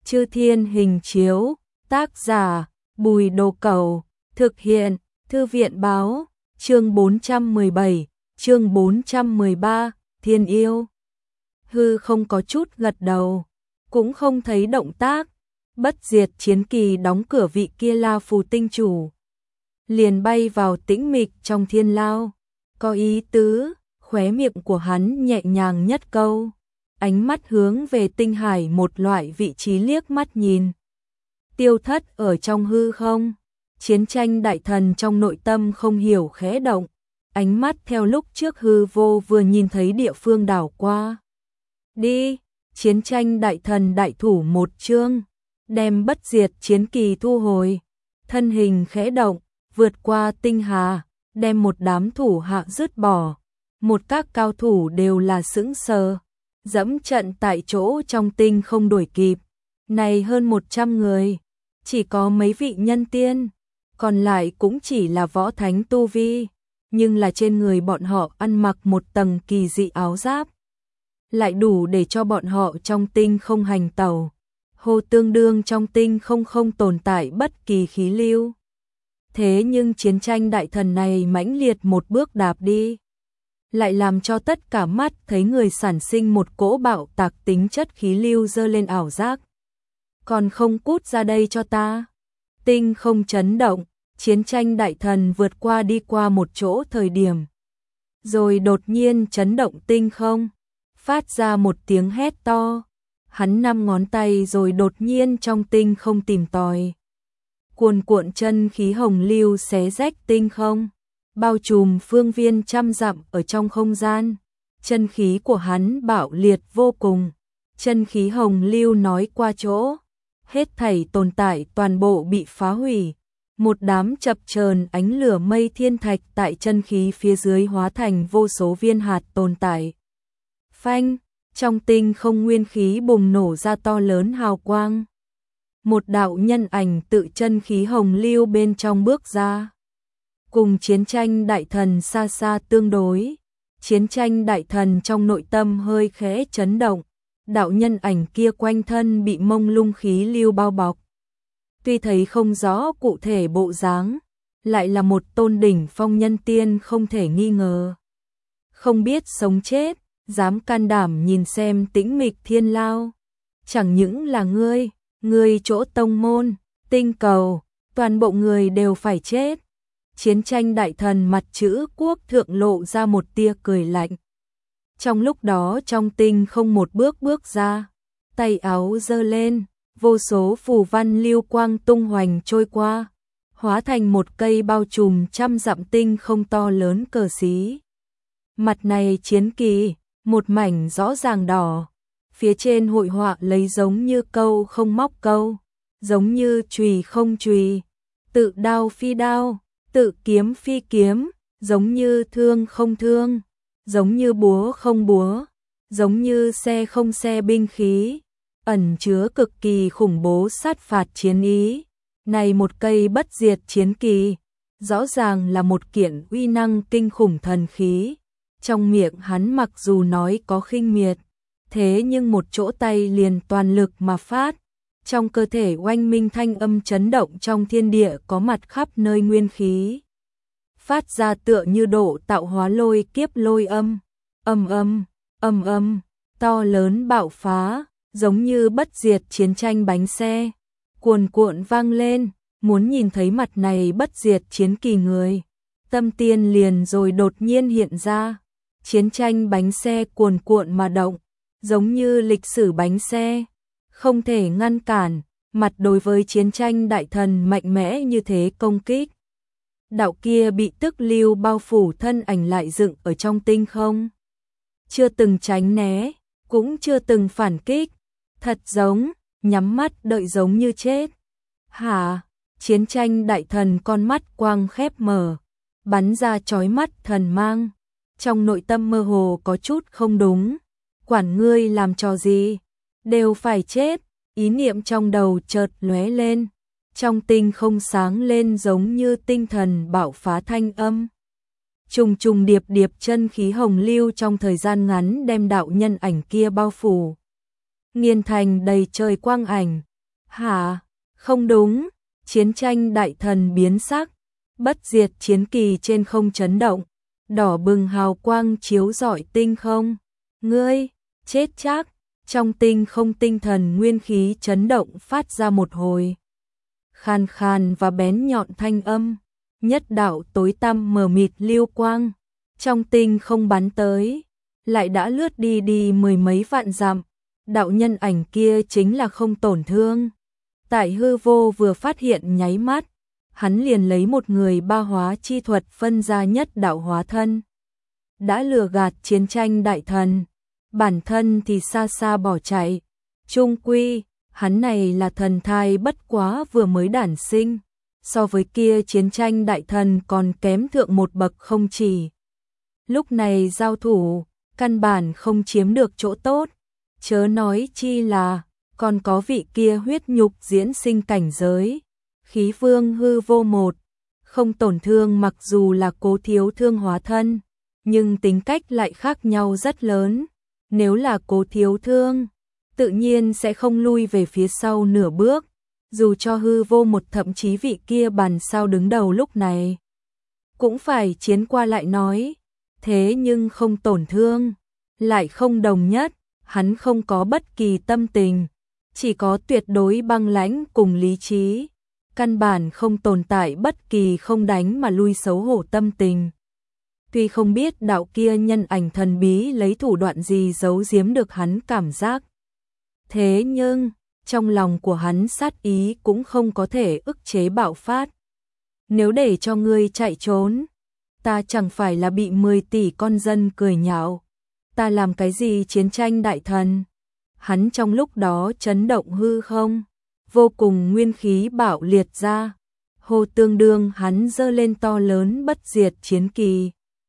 Chư Thiên Hình Chiếu, tác giả Bùi Đồ Cẩu, thực hiện Thư viện Báo, chương 417, chương 413, Thiên Yêu. Hư không có chút gật đầu, cũng không thấy động tác. Bất diệt chiến kỳ đóng cửa vị kia La Phù tinh chủ, liền bay vào tĩnh mịch trong thiên lao. Có ý tứ, khóe miệng của hắn nhẹ nhàng nhất câu, ánh mắt hướng về tinh hải một loại vị trí liếc mắt nhìn. Tiêu thất ở trong hư không. Chiến tranh đại thần trong nội tâm không hiểu khẽ động, ánh mắt theo lúc trước hư vô vừa nhìn thấy địa phương đảo qua. Đi, chiến tranh đại thần đại thủ một chương, đem bất diệt chiến kỳ thu hồi, thân hình khẽ động, vượt qua tinh hà, đem một đám thủ hạ dứt bỏ. Một các cao thủ đều là sững sờ, dẫm trận tại chỗ trong tinh không đuổi kịp. Này hơn 100 người, chỉ có mấy vị nhân tiên, còn lại cũng chỉ là võ thánh tu vi, nhưng là trên người bọn họ ăn mặc một tầng kỳ dị áo giáp, lại đủ để cho bọn họ trong tinh không hành tẩu. Hồ tương đương trong tinh không tồn tại bất kỳ khí lưu. Thế nhưng chiến tranh đại thần này mãnh liệt một bước đạp đi, lại làm cho tất cả mắt thấy người sản sinh một cỗ bạo tạc tính chất khí lưu dơ lên ảo giác. Còn không cút ra đây cho ta. Tinh không chấn động, chiến tranh đại thần vượt qua đi qua một chỗ thời điểm, rồi đột nhiên chấn động tinh không, phát ra một tiếng hét to. Hắn 5 ngón tay rồi đột nhiên trong tinh không tìm tòi. Cuồn cuộn chân khí hồng lưu xé rách tinh không, bao trùm phương viên trăm dặm ở trong không gian. Chân khí của hắn bạo liệt vô cùng, chân khí hồng lưu nói qua chỗ, hết thảy tồn tại toàn bộ bị phá hủy. Một đám chập chờn ánh lửa mây thiên thạch tại chân khí phía dưới hóa thành vô số viên hạt tồn tại. Phanh, trong tinh không nguyên khí bùng nổ ra to lớn hào quang. Một đạo nhân ảnh tự chân khí hồng lưu bên trong bước ra. Cùng chiến tranh đại thần xa xa tương đối. Chiến tranh đại thần trong nội tâm hơi khẽ chấn động. Đạo nhân ảnh kia quanh thân bị mông lung khí lưu bao bọc. Tuy thấy không rõ cụ thể bộ dáng, lại là một tôn đỉnh phong nhân tiên không thể nghi ngờ. Không biết sống chết, dám can đảm nhìn xem tĩnh mịch thiên lao. Chẳng những là ngươi chỗ tông môn, tinh cầu, toàn bộ người đều phải chết. Chiến tranh đại thần mặt chữ quốc thượng lộ ra một tia cười lạnh. Trong lúc đó trong tinh không một bước ra, tay áo giơ lên, vô số phù văn lưu quang tung hoành trôi qua, hóa thành một cây bao trùm trăm dặm tinh không to lớn cờ xí. Mặt này chiến kỳ, một mảnh rõ ràng đỏ, phía trên hội họa lấy giống như câu không móc câu, giống như chùy không chùy, tự đao phi đao, tự kiếm phi kiếm, giống như thương không thương, giống như búa không búa, giống như xe không xe binh khí, ẩn chứa cực kỳ khủng bố sát phạt chiến ý. Này một cây bất diệt chiến kỳ, rõ ràng là một kiện uy năng kinh khủng thần khí. Trong miệng hắn mặc dù nói có khinh miệt, thế nhưng một chỗ tay liền toàn lực mà phát. Trong cơ thể oanh minh thanh âm chấn động trong thiên địa có mặt khắp nơi nguyên khí. Phát ra tựa như độ tạo hóa lôi kiếp lôi âm, âm, to lớn bạo phá, giống như bất diệt chiến tranh bánh xe, cuồn cuộn vang lên. Muốn nhìn thấy mặt này bất diệt chiến kỳ người, tâm tiên liền rồi đột nhiên hiện ra. Chiến tranh bánh xe cuồn cuộn mà động, giống như lịch sử bánh xe, không thể ngăn cản, mặt đối với chiến tranh đại thần mạnh mẽ như thế công kích. Đạo kia bị tức lưu bao phủ thân ảnh lại dựng ở trong tinh không. Chưa từng tránh né, cũng chưa từng phản kích, thật giống, nhắm mắt đợi giống như chết. Hả? Chiến tranh đại thần con mắt quang khép mở, bắn ra chói mắt thần mang. Trong nội tâm mơ hồ có chút không đúng, quản ngươi làm trò gì, đều phải chết. Ý niệm trong đầu chợt lóe lên, trong tinh không sáng lên giống như tinh thần bạo phá thanh âm. Trùng trùng điệp điệp chân khí hồng lưu trong thời gian ngắn đem đạo nhân ảnh kia bao phủ, nghiền thành đầy trời quang ảnh, Hả? Không đúng, chiến tranh đại thần biến sắc, bất diệt chiến kỳ trên không chấn động, đỏ bừng hào quang chiếu rọi tinh không. Ngươi, chết chắc, trong tinh không tinh thần nguyên khí chấn động phát ra một hồi. Khàn khàn và bén nhọn thanh âm, nhất đạo tối tăm mờ mịt lưu quang, trong tinh không bắn tới, lại đã lướt đi mười mấy vạn dặm. Đạo nhân ảnh kia chính là Không Tổn Thương. Tại hư vô vừa phát hiện nháy mắt, hắn liền lấy một người ba hóa chi thuật phân ra nhất đạo hóa thân. Đã lừa gạt chiến tranh đại thần, bản thân thì xa xa bỏ chạy. Chung quy, hắn này là thần thai bất quá vừa mới đản sinh, so với kia chiến tranh đại thần còn kém thượng một bậc không chỉ. Lúc này giao thủ, căn bản không chiếm được chỗ tốt, chớ nói chi là còn có vị kia huyết nhục diễn sinh cảnh giới, khí vương hư vô một. Không Tổn Thương mặc dù là Cố Thiếu Thương hóa thân, nhưng tính cách lại khác nhau rất lớn. Nếu là Cố Thiếu Thương, tự nhiên sẽ không lui về phía sau nửa bước, dù cho hư vô một thậm chí vị kia bàn sao đứng đầu lúc này cũng phải chiến qua lại nói. Thế nhưng Không Tổn Thương lại không đồng nhất, hắn không có bất kỳ tâm tình, chỉ có tuyệt đối băng lãnh cùng lý trí, căn bản không tồn tại bất kỳ không đánh mà lui xấu hổ tâm tình. Tuy không biết đạo kia nhân ảnh thần bí lấy thủ đoạn gì giấu giếm được hắn cảm giác, thế nhưng trong lòng của hắn sát ý cũng không có thể ức chế bạo phát. Nếu để cho ngươi chạy trốn, ta chẳng phải là bị 10 tỷ con dân cười nhạo. Ta làm cái gì chiến tranh đại thần? Hắn trong lúc đó chấn động hư không, vô cùng nguyên khí bạo liệt ra. Hồ tương đương hắn giơ lên to lớn bất diệt chiến kỳ.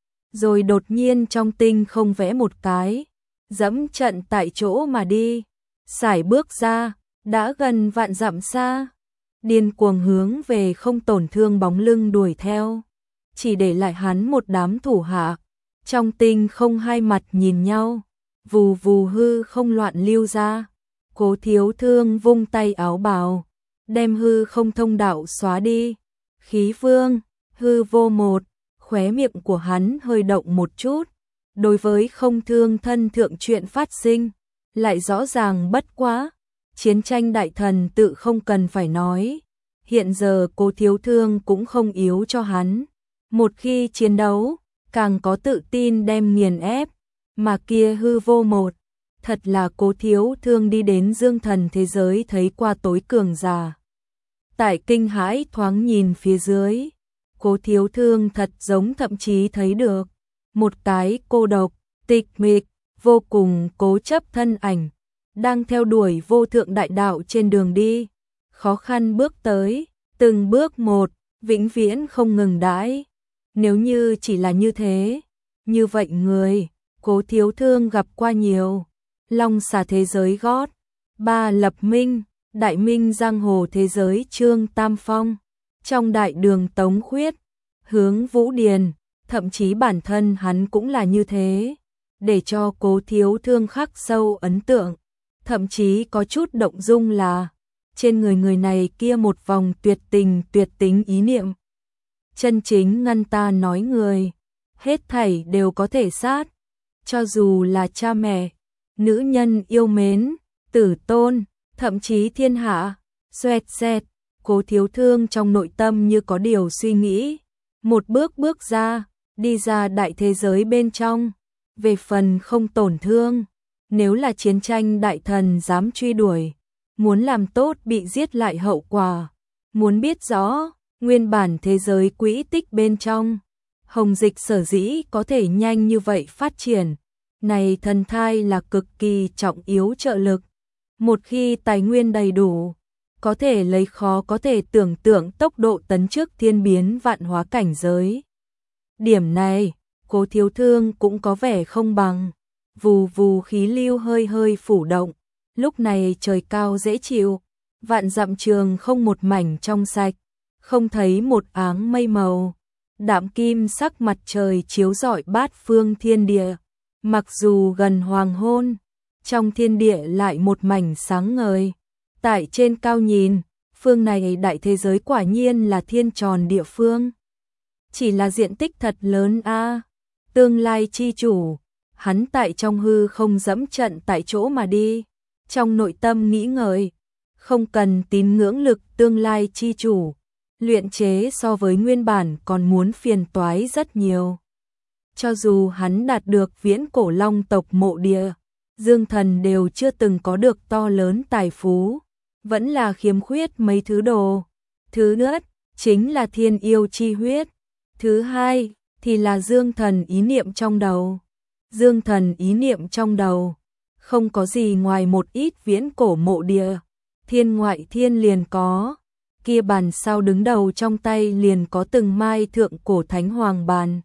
Rồi đột nhiên trong tinh không vẽ một cái, dẫm trận tại chỗ mà đi. Sải bước ra, đã gần vạn dặm xa, điên cuồng hướng về Không Tổn Thương bóng lưng đuổi theo, chỉ để lại hắn một đám thủ hạ. Trong tinh không hai mặt nhìn nhau, vù vù hư không loạn lưu ra. Cố Thiếu Thương vung tay áo bào, đem hư không thông đạo xóa đi. Khí vương, hư vô một, khóe miệng của hắn hơi động một chút. Đối với Không Thương thân thượng chuyện phát sinh, lại rõ ràng bất quá. Chiến tranh đại thần tự không cần phải nói. Hiện giờ Cố Thiếu Thương cũng không yếu cho hắn. Một khi chiến đấu, càng có tự tin đem nghiền ép. Mà kia hư vô một, thật là Cố Thiếu Thương đi đến dương thần thế giới thấy qua tối cường giả. Tại kinh hãi thoáng nhìn phía dưới, Cố Thiếu Thương thật giống thậm chí thấy được một cái cô độc, tịch mịch, vô cùng cố chấp thân ảnh, đang theo đuổi vô thượng đại đạo trên đường đi, khó khăn bước tới, từng bước một, vĩnh viễn không ngừng đãi. Nếu như chỉ là như thế, như vậy người, Cố Thiếu Thương gặp qua nhiều. Long xà thế giới gót, ba lập minh, đại minh giang hồ thế giới Trương Tam Phong, trong đại đường Tống Khuyết, hướng Vũ Điền, thậm chí bản thân hắn cũng là như thế, để cho Cố Thiếu Thương khắc sâu ấn tượng, thậm chí có chút động dung là trên người người này kia một vòng tuyệt tình tuyệt tính ý niệm. Chân chính ngăn ta nói người, hết thảy đều có thể sát, cho dù là cha mẹ, nữ nhân yêu mến, tử tôn, thậm chí thiên hạ. Xoẹt xẹt, Cố Thiếu Thương trong nội tâm như có điều suy nghĩ, một bước bước ra, đi ra đại thế giới bên trong. Về phần Không Tổn Thương, nếu là chiến tranh đại thần dám truy đuổi, muốn làm tốt bị giết lại hậu quả, muốn biết rõ nguyên bản thế giới quỹ tích bên trong, Hồng Dịch sở dĩ có thể nhanh như vậy phát triển, này thần thai là cực kỳ trọng yếu trợ lực. Một khi tài nguyên đầy đủ, có thể lấy khó có thể tưởng tượng tốc độ tấn trước thiên biến vạn hóa cảnh giới. Điểm này, Cố Thiếu Thương cũng có vẻ không bằng. Vù vù khí lưu hơi hơi phủ động, lúc này trời cao dễ chịu, vạn dặm trường không một mảnh trong sạch, không thấy một áng mây màu. Đạm kim sắc mặt trời chiếu rọi bát phương thiên địa, mặc dù gần hoàng hôn, trong thiên địa lại một mảnh sáng ngời. Tại trên cao nhìn, phương này đại thế giới quả nhiên là thiên tròn địa phương. Chỉ là diện tích thật lớn a. Tương lai chi chủ, hắn tại trong hư không dẫm trận tại chỗ mà đi. Trong nội tâm nghĩ ngợi, không cần tín ngưỡng lực tương lai chi chủ, luyện chế so với nguyên bản còn muốn phiền toái rất nhiều. Cho dù hắn đạt được viễn cổ long tộc mộ địa, Dương Thần đều chưa từng có được to lớn tài phú, vẫn là khiếm khuyết mấy thứ đồ. Thứ nhất chính là thiên yêu chi huyết, thứ hai thì là Dương Thần ý niệm trong đầu. Dương Thần ý niệm trong đầu không có gì ngoài một ít viễn cổ mộ địa, thiên ngoại thiên liền có, kia bàn sao đứng đầu trong tay liền có từng mai thượng cổ thánh hoàng bàn.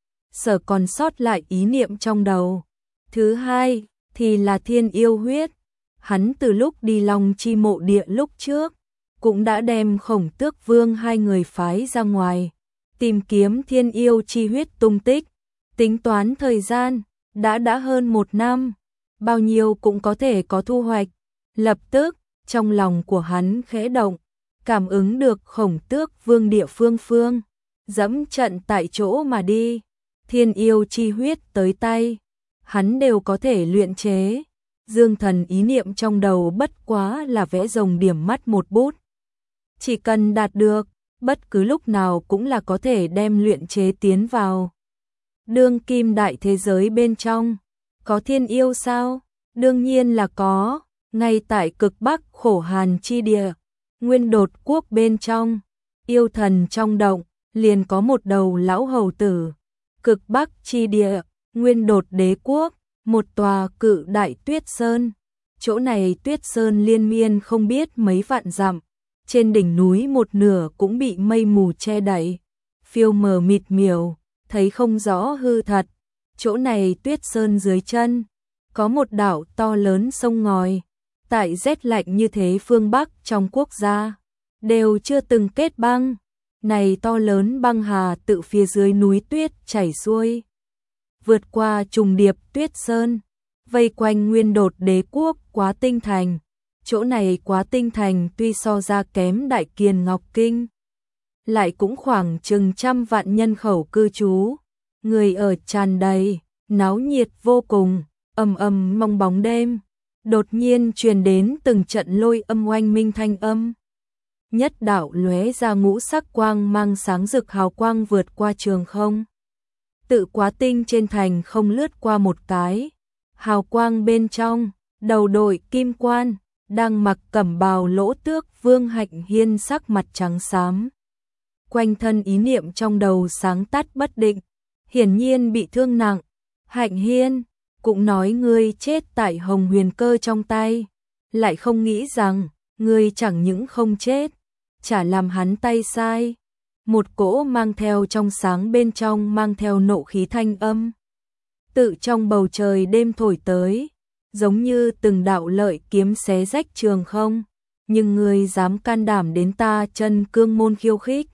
Sở còn sót lại ý niệm trong đầu. Thứ hai thì là thiên yêu huyết, hắn từ lúc đi Long Chi mộ địa lúc trước, cũng đã đem Khổng Tước Vương hai người phái ra ngoài, tìm kiếm thiên yêu chi huyết tung tích, tính toán thời gian, đã hơn 1 năm, bao nhiêu cũng có thể có thu hoạch. Lập tức, trong lòng của hắn khẽ động, cảm ứng được Khổng Tước Vương địa phương, dẫm trận tại chỗ mà đi, thiên yêu chi huyết tới tay, hắn đều có thể luyện chế. Dương Thần ý niệm trong đầu bất quá là vẽ rồng điểm mắt một bút. Chỉ cần đạt được, bất cứ lúc nào cũng là có thể đem luyện chế tiến vào. Đương kim đại thế giới bên trong, có thiên yêu sao? Đương nhiên là có, ngay tại cực bắc khổ hàn chi địa, Nguyên Đột quốc bên trong, yêu thần trong động, liền có một đầu lão hầu tử. Cực bắc chi địa, Nguyên Đột đế quốc, một tòa cự đại tuyết sơn. Chỗ này tuyết sơn liên miên không biết mấy vạn dặm, trên đỉnh núi một nửa cũng bị mây mù che đậy, phiêu mờ mịt miểu, thấy không rõ hư thật. Chỗ này tuyết sơn dưới chân, có một đảo to lớn sông ngòi, tại rét lạnh như thế phương Bắc trong quốc gia, đều chưa từng kết băng. Này to lớn băng hà tự phía dưới núi tuyết chảy xuôi, vượt qua trùng điệp tuyết sơn, vây quanh Nguyên Đột đế quốc Quá Tinh Thành. Chỗ này Quá Tinh Thành tuy so ra kém Đại Kiền Ngọc Kinh, lại cũng khoảng chừng 100 vạn nhân khẩu cư trú, người ở tràn đầy, náo nhiệt vô cùng. Ầm mong bóng đêm, đột nhiên truyền đến từng trận lôi âm oanh minh thanh âm. Nhất đạo lóe ra ngũ sắc quang mang sáng rực hào quang vượt qua trường không. Tự Quá Tinh trên thành không lướt qua một cái, hào quang bên trong, đầu đội kim quan, đang mặc cẩm bào Lỗ Tước Vương Hạnh Hiên sắc mặt trắng xám. Quanh thân ý niệm trong đầu sáng tắt bất định, hiển nhiên bị thương nặng. Hạnh Hiên, cũng nói ngươi chết tại Hồng Huyền Cơ trong tay, lại không nghĩ rằng, ngươi chẳng những không chết, chả làm hắn tay sai. Một cỗ mang theo trong sáng bên trong mang theo nộ khí thanh âm, tự trong bầu trời đêm thổi tới, giống như từng đạo lợi kiếm xé rách trường không, nhưng ngươi dám can đảm đến ta Chân Cương môn khiêu khích.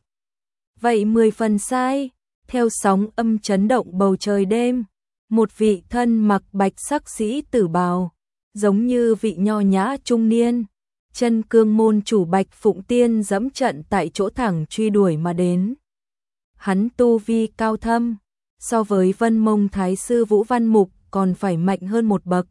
Vậy 10 phần sai. Theo sóng âm chấn động bầu trời đêm, một vị thân mặc bạch sắc sĩ tử bào, giống như vị nho nhã trung niên, Chân Cương môn chủ Bạch Phụng Tiên dẫm trận tại chỗ thẳng truy đuổi mà đến. Hắn tu vi cao thâm, so với Vân Mông Thái sư Vũ Văn Mục còn phải mạnh hơn một bậc.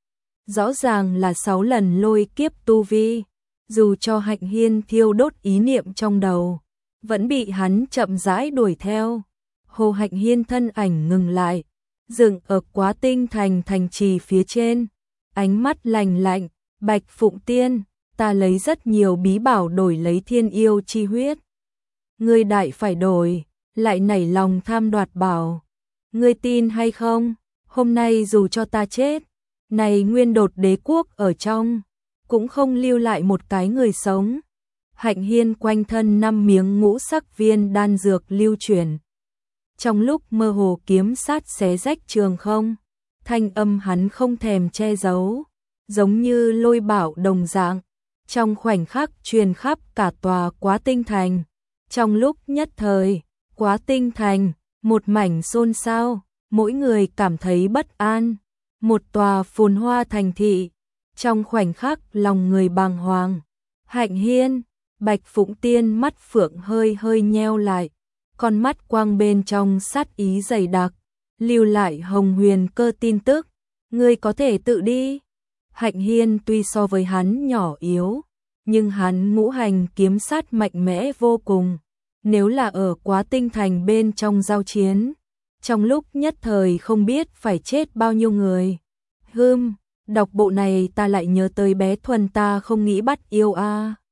Rõ ràng là 6 lần lôi kiếp tu vi, dù cho Hạnh Hiên thiêu đốt ý niệm trong đầu, vẫn bị hắn chậm rãi đuổi theo. Hồ Hạnh Hiên thân ảnh ngừng lại, dừng ở Quá Tinh Thành thành trì phía trên, ánh mắt lạnh lạnh. Bạch Phụng Tiên, ta lấy rất nhiều bí bảo đổi lấy thiên yêu chi huyết. Ngươi đại phải đổi, lại nảy lòng tham đoạt bảo. Ngươi tin hay không, hôm nay dù cho ta chết, này Nguyên Đột đế quốc ở trong, cũng không lưu lại một cái người sống. Hạnh Hiên quanh thân 5 miếng ngũ sắc viên đan dược lưu chuyển. Trong lúc mơ hồ kiếm sát xé rách trường không, thanh âm hắn không thèm che giấu, giống như lôi bảo đồng dạng, trong khoảnh khắc truyền khắp cả tòa Quá Tinh Thành. Trong lúc nhất thời, Quá Tinh Thành, một mảnh xôn xao, mỗi người cảm thấy bất an. Một tòa phồn hoa thành thị, trong khoảnh khắc lòng người bàng hoàng. Hạnh Hiên, Bạch Phụng Tiên mắt phượng hơi hơi nheo lại, con mắt quang bên trong sát ý dày đặc, lưu lại Hồng Huyền Cơ tin tức, ngươi có thể tự đi. Hạnh Hiên tuy so với hắn nhỏ yếu, nhưng hắn ngũ hành kiếm sát mạnh mẽ vô cùng, nếu là ở Quá Tinh Thành bên trong giao chiến, trong lúc nhất thời không biết phải chết bao nhiêu người. Đọc bộ này ta lại nhớ tới bé Thuần ta không nghĩ bắt yêu a.